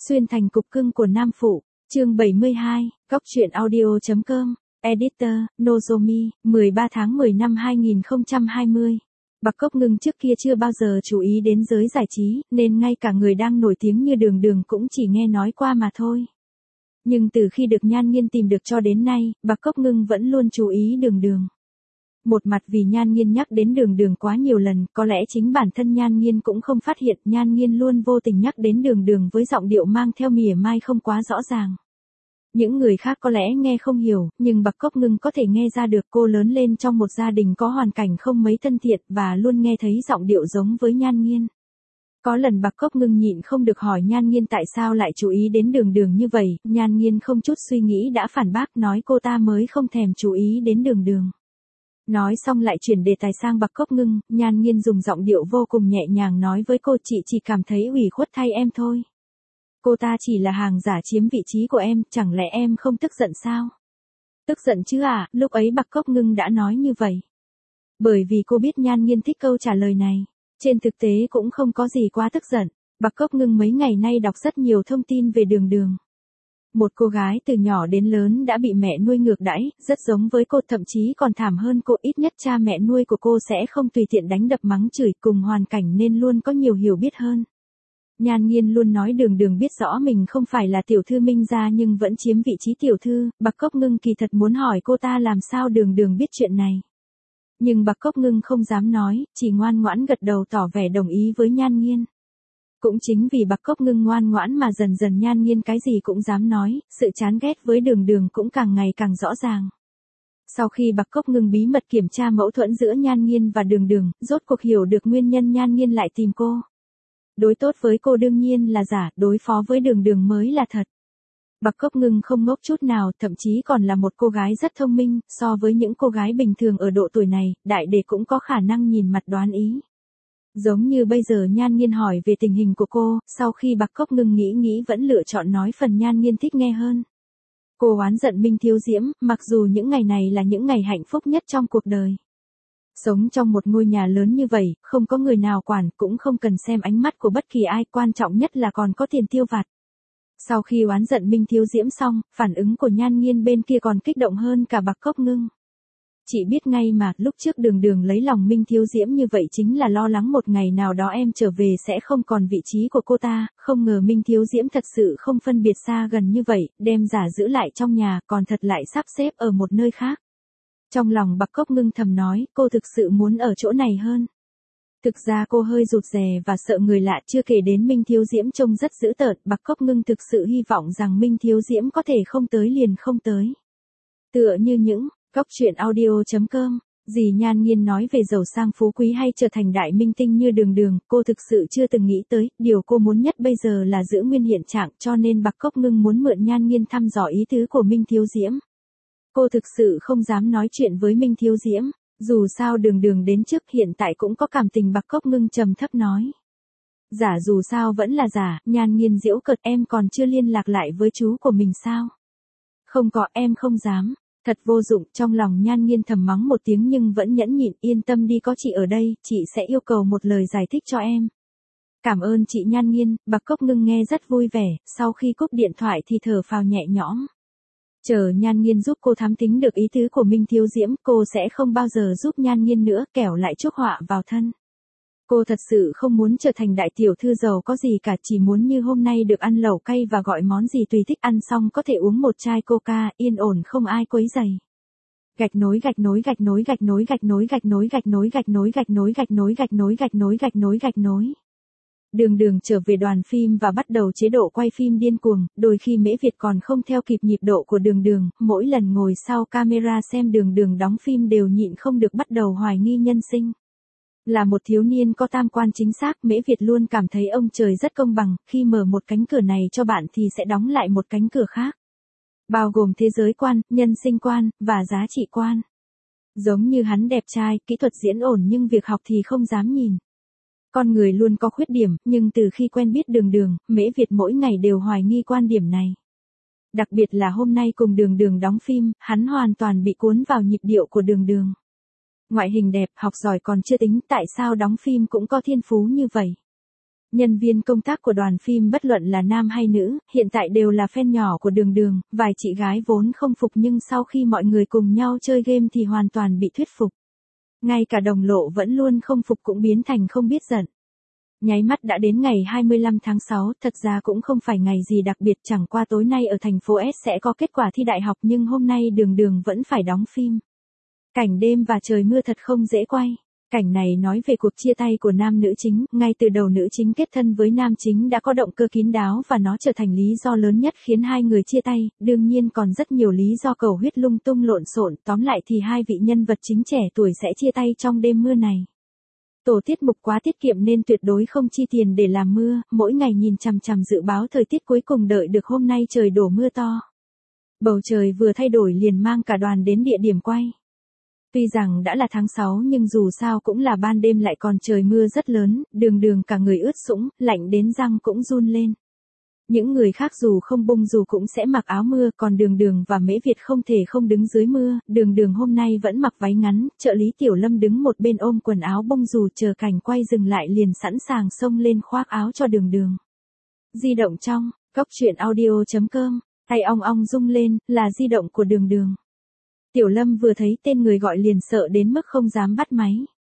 Xuyên thành cục cưng của nam phụ, chương 72, góc truyện audio.com, editor, Nozomi, 13 tháng 10 năm 2020. Bạc Cốc Ngưng trước kia chưa bao giờ chú ý đến giới giải trí, nên ngay cả người đang nổi tiếng như Đường Đường cũng chỉ nghe nói qua mà thôi. Nhưng từ khi được Nhan Nghiên tìm được cho đến nay, Bạc Cốc Ngưng vẫn luôn chú ý Đường Đường. Một mặt vì Nhan Nghiên nhắc đến Đường Đường quá nhiều lần, có lẽ chính bản thân Nhan Nghiên cũng không phát hiện Nhan Nghiên luôn vô tình nhắc đến Đường Đường với giọng điệu mang theo mỉa mai không quá rõ ràng. Những người khác có lẽ nghe không hiểu, nhưng Bạc Cốc Ngưng có thể nghe ra được cô lớn lên trong một gia đình có hoàn cảnh không mấy thân thiện và luôn nghe thấy giọng điệu giống với Nhan Nghiên. Có lần Bạc Cốc Ngưng nhịn không được hỏi Nhan Nghiên tại sao lại chú ý đến Đường Đường như vậy, Nhan Nghiên không chút suy nghĩ đã phản bác nói cô ta mới không thèm chú ý đến Đường Đường. Nói xong lại chuyển đề tài sang Bạc Cốc Ngưng, Nhan Nghiên dùng giọng điệu vô cùng nhẹ nhàng nói với cô chị chỉ cảm thấy ủy khuất thay em thôi. Cô ta chỉ là hàng giả chiếm vị trí của em, chẳng lẽ em không tức giận sao? Tức giận chứ à, lúc ấy Bạc Cốc Ngưng đã nói như vậy. Bởi vì cô biết Nhan Nghiên thích câu trả lời này. Trên thực tế cũng không có gì quá tức giận. Bạc Cốc Ngưng mấy ngày nay đọc rất nhiều thông tin về Đường Đường. Một cô gái từ nhỏ đến lớn đã bị mẹ nuôi ngược đãi, rất giống với cô, thậm chí còn thảm hơn cô, ít nhất cha mẹ nuôi của cô sẽ không tùy tiện đánh đập mắng chửi, cùng hoàn cảnh nên luôn có nhiều hiểu biết hơn. Nhan Nghiên luôn nói Đường Đường biết rõ mình không phải là tiểu thư Minh gia nhưng vẫn chiếm vị trí tiểu thư, Bạc Cốc Ngưng kỳ thật muốn hỏi cô ta làm sao Đường Đường biết chuyện này. Nhưng Bạc Cốc Ngưng không dám nói, chỉ ngoan ngoãn gật đầu tỏ vẻ đồng ý với Nhan Nghiên. Cũng chính vì Bạc Cốc Ngưng ngoan ngoãn mà dần dần Nhan Nghiên cái gì cũng dám nói, sự chán ghét với Đường Đường cũng càng ngày càng rõ ràng. Sau khi Bạc Cốc Ngưng bí mật kiểm tra mâu thuẫn giữa Nhan Nghiên và Đường Đường, rốt cuộc hiểu được nguyên nhân Nhan Nghiên lại tìm cô. Đối tốt với cô đương nhiên là giả, đối phó với Đường Đường mới là thật. Bạc Cốc Ngưng không ngốc chút nào, thậm chí còn là một cô gái rất thông minh, so với những cô gái bình thường ở độ tuổi này, đại đệ cũng có khả năng nhìn mặt đoán ý. Giống như bây giờ Nhan Nghiên hỏi về tình hình của cô, sau khi Bạc Cốc Ngưng nghĩ vẫn lựa chọn nói phần Nhan Nghiên thích nghe hơn. Cô oán giận Minh Thiếu Diễm, mặc dù những ngày này là những ngày hạnh phúc nhất trong cuộc đời. Sống trong một ngôi nhà lớn như vậy, không có người nào quản, cũng không cần xem ánh mắt của bất kỳ ai, quan trọng nhất là còn có tiền tiêu vặt. Sau khi oán giận Minh Thiếu Diễm xong, phản ứng của Nhan Nghiên bên kia còn kích động hơn cả Bạc Cốc Ngưng. Chị biết ngay mà, lúc trước Đường Đường lấy lòng Minh Thiếu Diễm như vậy chính là lo lắng một ngày nào đó em trở về sẽ không còn vị trí của cô ta, không ngờ Minh Thiếu Diễm thật sự không phân biệt xa gần như vậy, đem giả giữ lại trong nhà, còn thật lại sắp xếp ở một nơi khác. Trong lòng Bạc Cốc Ngưng thầm nói, cô thực sự muốn ở chỗ này hơn. Thực ra cô hơi rụt rè và sợ người lạ, chưa kể đến Minh Thiếu Diễm trông rất dữ tợn, Bạc Cốc Ngưng thực sự hy vọng rằng Minh Thiếu Diễm có thể không tới liền không tới. Tựa như những góc truyện audio.com, dì Nhan Nghiên nói về giàu sang phú quý hay trở thành đại minh tinh như Đường Đường, cô thực sự chưa từng nghĩ tới, điều cô muốn nhất bây giờ là giữ nguyên hiện trạng, cho nên Bạc Cốc Ngưng muốn mượn Nhan Nghiên thăm dò ý tứ của Minh Thiếu Diễm. Cô thực sự không dám nói chuyện với Minh Thiếu Diễm, dù sao Đường Đường đến trước hiện tại cũng có cảm tình, Bạc Cốc Ngưng trầm thấp nói. Giả dù sao vẫn là giả, Nhan Nghiên giễu cợt, em còn chưa liên lạc lại với chú của mình sao? Không có, em không dám. Thật vô dụng, trong lòng Nhan Nghiên thầm mắng một tiếng nhưng vẫn nhẫn nhịn, yên tâm đi, có chị ở đây, chị sẽ yêu cầu một lời giải thích cho em. Cảm ơn chị Nhan Nghiên, Bạc Cốc Ngưng nghe rất vui vẻ, sau khi cúp điện thoại thì thở phào nhẹ nhõm. Chờ Nhan Nghiên giúp cô thám tính được ý tứ của Minh Thiếu Diễm, cô sẽ không bao giờ giúp Nhan Nghiên nữa, kẻo lại chuốc họa vào thân. Cô thật sự không muốn trở thành đại tiểu thư giàu có gì cả, chỉ muốn như hôm nay được ăn lẩu cay và gọi món gì tùy thích, ăn xong có thể uống một chai coca, yên ổn không ai quấy rầy. Gạch nối gạch nối gạch nối gạch nối gạch nối gạch nối gạch nối gạch nối gạch nối gạch nối gạch nối gạch nối gạch nối gạch nối. Đường Đường trở về đoàn phim và bắt đầu chế độ quay phim điên cuồng, đôi khi Mễ Việt còn không theo kịp nhịp độ của Đường Đường, mỗi lần ngồi sau camera xem Đường Đường đóng phim đều nhịn không được bắt đầu hoài nghi nhân sinh. Là một thiếu niên có tam quan chính xác, Mễ Việt luôn cảm thấy ông trời rất công bằng, khi mở một cánh cửa này cho bạn thì sẽ đóng lại một cánh cửa khác. Bao gồm thế giới quan, nhân sinh quan, và giá trị quan. Giống như hắn đẹp trai, kỹ thuật diễn ổn nhưng việc học thì không dám nhìn. Con người luôn có khuyết điểm, nhưng từ khi quen biết Đường Đường, Mễ Việt mỗi ngày đều hoài nghi quan điểm này. Đặc biệt là hôm nay cùng Đường Đường đóng phim, hắn hoàn toàn bị cuốn vào nhịp điệu của Đường Đường. Ngoại hình đẹp, học giỏi còn chưa tính, tại sao đóng phim cũng có thiên phú như vậy? Nhân viên công tác của đoàn phim bất luận là nam hay nữ, hiện tại đều là fan nhỏ của Đường Đường, vài chị gái vốn không phục nhưng sau khi mọi người cùng nhau chơi game thì hoàn toàn bị thuyết phục. Ngay cả Đồng Lộ vẫn luôn không phục cũng biến thành không biết giận. Nháy mắt đã đến ngày 25 tháng 6, thật ra cũng không phải ngày gì đặc biệt, chẳng qua tối nay ở thành phố S sẽ có kết quả thi đại học nhưng hôm nay Đường Đường vẫn phải đóng phim. Cảnh đêm và trời mưa thật không dễ quay. Cảnh này nói về cuộc chia tay của nam nữ chính, ngay từ đầu nữ chính kết thân với nam chính đã có động cơ kín đáo và nó trở thành lý do lớn nhất khiến hai người chia tay, đương nhiên còn rất nhiều lý do cầu huyết lung tung lộn xộn, tóm lại thì hai vị nhân vật chính trẻ tuổi sẽ chia tay trong đêm mưa này. Tổ tiết mục quá tiết kiệm nên tuyệt đối không chi tiền để làm mưa, mỗi ngày nhìn chằm chằm dự báo thời tiết cuối cùng đợi được hôm nay trời đổ mưa to. Bầu trời vừa thay đổi liền mang cả đoàn đến địa điểm quay. Tuy rằng đã là tháng 6 nhưng dù sao cũng là ban đêm lại còn trời mưa rất lớn, Đường Đường cả người ướt sũng, lạnh đến răng cũng run lên. Những người khác dù không bung dù cũng sẽ mặc áo mưa, còn Đường Đường và Mễ Việt không thể không đứng dưới mưa, Đường Đường hôm nay vẫn mặc váy ngắn, trợ lý Tiểu Lâm đứng một bên ôm quần áo bung dù chờ cảnh quay dừng lại liền sẵn sàng xông lên khoác áo cho Đường Đường. Di động trong, góc truyện audio.com, tay ong ong rung lên, là di động của Đường Đường. Tiểu Lâm vừa thấy tên người gọi liền sợ đến mức không dám bắt máy.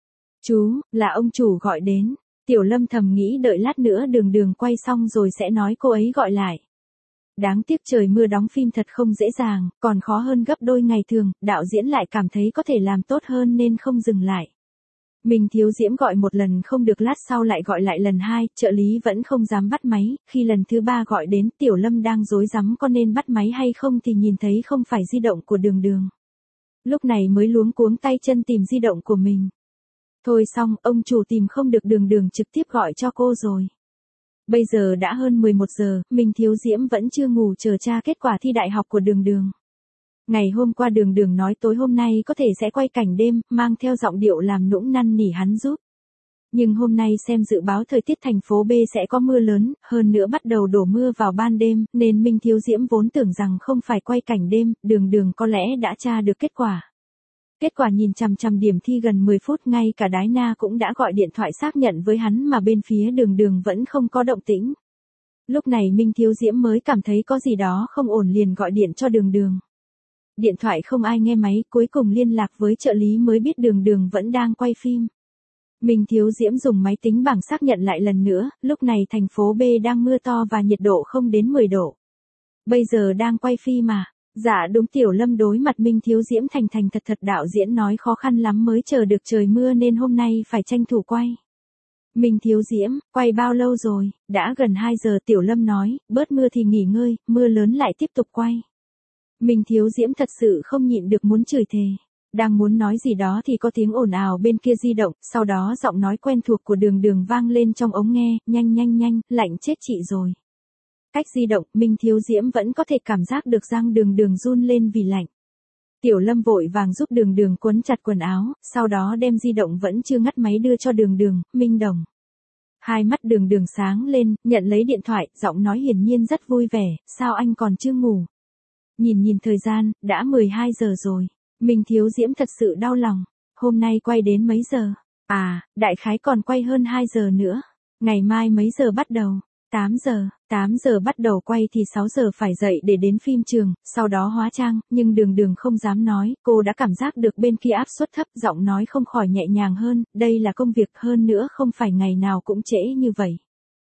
Chú, là ông chủ gọi đến. Tiểu Lâm thầm nghĩ đợi lát nữa Đường Đường quay xong rồi sẽ nói cô ấy gọi lại. Đáng tiếc trời mưa đóng phim thật không dễ dàng, còn khó hơn gấp đôi ngày thường, đạo diễn lại cảm thấy có thể làm tốt hơn nên không dừng lại. Mình Thiếu Diễm gọi một lần không được lát sau lại gọi lại lần hai, trợ lý vẫn không dám bắt máy, khi lần thứ ba gọi đến Tiểu Lâm đang rối rắm có nên bắt máy hay không thì nhìn thấy không phải di động của Đường Đường. Lúc này mới luống cuống tay chân tìm di động của mình. Thôi xong, ông chủ tìm không được Đường Đường trực tiếp gọi cho cô rồi. Bây giờ đã hơn 11 giờ, mình Thiếu Diễm vẫn chưa ngủ chờ tra kết quả thi đại học của Đường Đường. Ngày hôm qua Đường Đường nói tối hôm nay có thể sẽ quay cảnh đêm, mang theo giọng điệu làm nũng năn nỉ hắn giúp. Nhưng hôm nay xem dự báo thời tiết thành phố B sẽ có mưa lớn, hơn nữa bắt đầu đổ mưa vào ban đêm, nên Minh Thiếu Diễm vốn tưởng rằng không phải quay cảnh đêm, Đường Đường có lẽ đã tra được kết quả. Kết quả nhìn chằm chằm điểm thi gần 10 phút ngay cả Đái Na cũng đã gọi điện thoại xác nhận với hắn mà bên phía Đường Đường vẫn không có động tĩnh. Lúc này Minh Thiếu Diễm mới cảm thấy có gì đó không ổn liền gọi điện cho Đường Đường. Điện thoại không ai nghe máy, cuối cùng liên lạc với trợ lý mới biết Đường Đường vẫn đang quay phim. Minh Thiếu Diễm dùng máy tính bảng xác nhận lại lần nữa, lúc này thành phố B đang mưa to và nhiệt độ không đến 10 độ. Bây giờ đang quay phim mà. Dạ đúng, Tiểu Lâm đối mặt Minh Thiếu Diễm thành thật đạo diễn nói khó khăn lắm mới chờ được trời mưa nên hôm nay phải tranh thủ quay. Minh Thiếu Diễm, quay bao lâu rồi? Đã gần 2 giờ. Tiểu Lâm nói, bớt mưa thì nghỉ ngơi, mưa lớn lại tiếp tục quay. Minh Thiếu Diễm thật sự không nhịn được muốn chửi thề. Đang muốn nói gì đó thì có tiếng ồn ào bên kia di động, sau đó giọng nói quen thuộc của Đường Đường vang lên trong ống nghe, nhanh, lạnh chết chị rồi. Cách di động, Minh Thiếu Diễm vẫn có thể cảm giác được răng Đường Đường run lên vì lạnh. Tiểu Lâm vội vàng giúp Đường Đường quấn chặt quần áo, sau đó đem di động vẫn chưa ngắt máy đưa cho Đường Đường, Minh đồng. Hai mắt Đường Đường sáng lên, nhận lấy điện thoại, giọng nói hiển nhiên rất vui vẻ, sao anh còn chưa ngủ? Nhìn thời gian, đã 12 giờ rồi. Minh Thiếu Diễm thật sự đau lòng. Hôm nay quay đến mấy giờ? À, đại khái còn quay hơn 2 giờ nữa. Ngày mai mấy giờ bắt đầu? 8 giờ. 8 giờ bắt đầu quay thì 6 giờ phải dậy để đến phim trường, sau đó hóa trang, nhưng Đường Đường không dám nói, cô đã cảm giác được bên kia áp suất thấp, giọng nói không khỏi nhẹ nhàng hơn, đây là công việc, hơn nữa không phải ngày nào cũng trễ như vậy.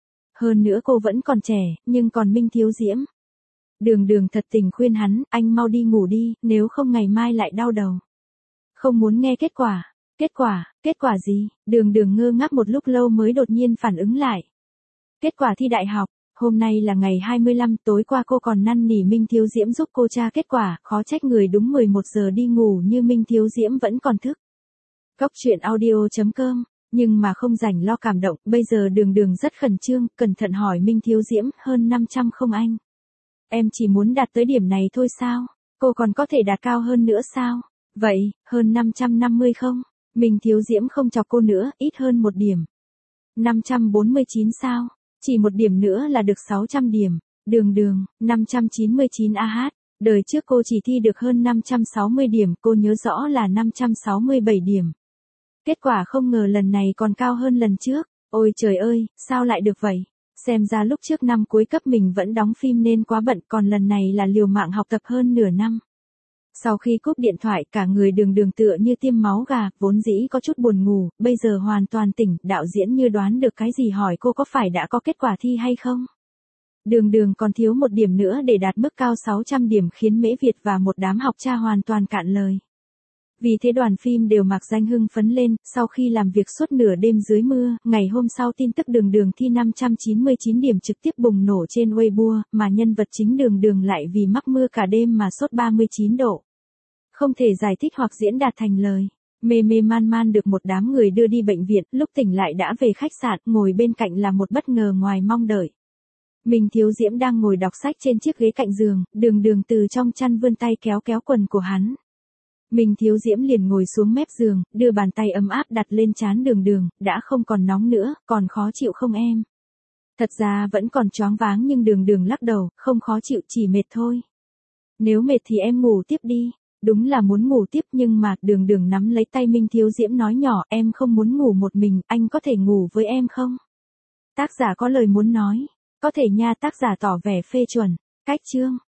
Hơn nữa cô vẫn còn trẻ, nhưng còn Minh Thiếu Diễm. Đường Đường thật tình khuyên hắn, anh mau đi ngủ đi, nếu không ngày mai lại đau đầu. Không muốn nghe kết quả. Kết quả gì? Đường Đường ngơ ngác một lúc lâu mới đột nhiên phản ứng lại. Kết quả thi đại học, hôm nay là ngày 25, tối qua cô còn năn nỉ Minh Thiếu Diễm giúp cô tra kết quả, khó trách người đúng 11 giờ đi ngủ như Minh Thiếu Diễm vẫn còn thức. Góc truyện audio.com, nhưng mà không rảnh lo cảm động, bây giờ Đường Đường rất khẩn trương, cẩn thận hỏi Minh Thiếu Diễm, hơn 500 không anh? Em chỉ muốn đạt tới điểm này thôi sao? Cô còn có thể đạt cao hơn nữa sao? Vậy, hơn 550 không? Minh Thiếu Diễm không chọc cô nữa, ít hơn một điểm. 549 sao? Chỉ một điểm nữa là được 600 điểm. Đường, 599 AH. Đời trước cô chỉ thi được hơn 560 điểm, cô nhớ rõ là 567 điểm. Kết quả không ngờ lần này còn cao hơn lần trước. Ôi trời ơi, sao lại được vậy? Xem ra lúc trước năm cuối cấp mình vẫn đóng phim nên quá bận, còn lần này là liều mạng học tập hơn nửa năm. Sau khi cúp điện thoại, cả người Đường Đường tựa như tiêm máu gà, vốn dĩ có chút buồn ngủ, bây giờ hoàn toàn tỉnh, đạo diễn như đoán được cái gì hỏi cô có phải đã có kết quả thi hay không? Đường Đường còn thiếu một điểm nữa để đạt mức cao 600 điểm khiến Mễ Việt và một đám học tra hoàn toàn cạn lời. Vì thế đoàn phim đều mặc danh hưng phấn lên, sau khi làm việc suốt nửa đêm dưới mưa, ngày hôm sau tin tức Đường Đường thi 599 điểm trực tiếp bùng nổ trên Weibo, mà nhân vật chính Đường Đường lại vì mắc mưa cả đêm mà sốt 39 độ. Không thể giải thích hoặc diễn đạt thành lời. Mê mê man man được một đám người đưa đi bệnh viện, lúc tỉnh lại đã về khách sạn, ngồi bên cạnh là một bất ngờ ngoài mong đợi. Mình Thiếu Diễm đang ngồi đọc sách trên chiếc ghế cạnh giường, Đường Đường từ trong chăn vươn tay kéo kéo quần của hắn. Mình Thiếu Diễm liền ngồi xuống mép giường, đưa bàn tay ấm áp đặt lên trán Đường Đường, đã không còn nóng nữa, còn khó chịu không em? Thật ra vẫn còn choáng váng nhưng Đường Đường lắc đầu, không khó chịu chỉ mệt thôi. Nếu mệt thì em ngủ tiếp đi. Đúng là muốn ngủ tiếp nhưng mà Đường Đường nắm lấy tay Minh Thiếu Diễm nói nhỏ, em không muốn ngủ một mình, anh có thể ngủ với em không? Tác giả có lời muốn nói. Có thể nha, tác giả tỏ vẻ phê chuẩn. Cách chương.